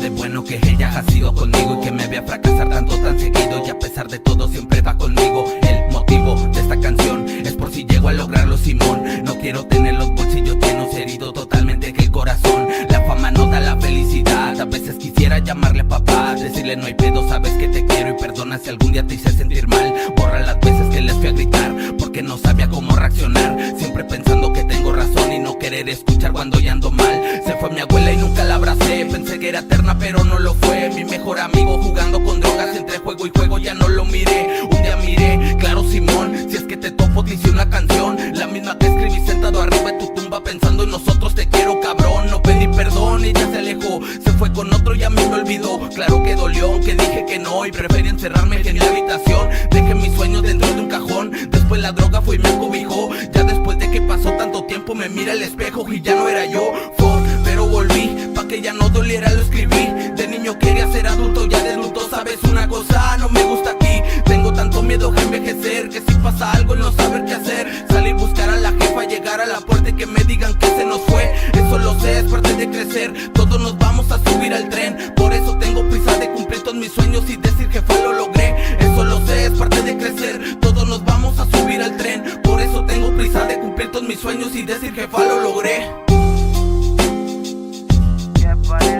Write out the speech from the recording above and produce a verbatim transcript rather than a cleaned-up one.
bueno que ella ha sido conmigo y que me vea fracasar tanto tan seguido, y a pesar de todo siempre va conmigo. El motivo de esta canción es por si llego a lograrlo, Simón. No quiero tener los bolsillos llenos, herido totalmente que el corazón. La fama no da la felicidad, a veces quisiera llamarle papá, decirle no hay pedo, sabes que te quiero y perdona si algún día te hice sentir mal. Borra las veces que les fui a gritar porque no sabía cómo reaccionar, siempre pensando que tengo razón y no querer escuchar cuando ya ando mal. Se fue mi abuela y nunca la abracé, pensé que era eterna pero no lo fue. Mi mejor amigo jugando con drogas, entre juego y juego ya no lo miré. Un día miré, claro Simón, si es que te topo te hice una canción, la misma que escribí sentado arriba de tu tumba pensando en nosotros. Te quiero cabrón, no pedí perdón, ella se alejó, se fue con otro y a mí me olvidó. Claro que dolió, aunque dije que no y preferí encerrarme en la habitación. Dejé mis sueños dentro de un cajón, después la droga fue y me acobijó. Ya después de que pasó tanto tiempo me mira al espejo y ya no era yo. Fuck, pero volví, pa' que ya no doliera lo escribí. De niño quería ser adulto, ya de adulto sabes una cosa, no me gusta aquí. Tengo tanto miedo a envejecer, que si pasa algo no saber qué hacer. Salir, buscar a la jefa, llegar a la puerta y que me digan que se nos fue. Eso lo sé, es parte de crecer, todos nos vamos a subir al tren. Por eso tengo prisa de cumplir todos mis sueños y decir jefa lo logré. Eso lo sé, es parte de crecer, todos nos vamos a subir al tren. Por eso tengo prisa de cumplir todos mis sueños y decir jefa lo logré.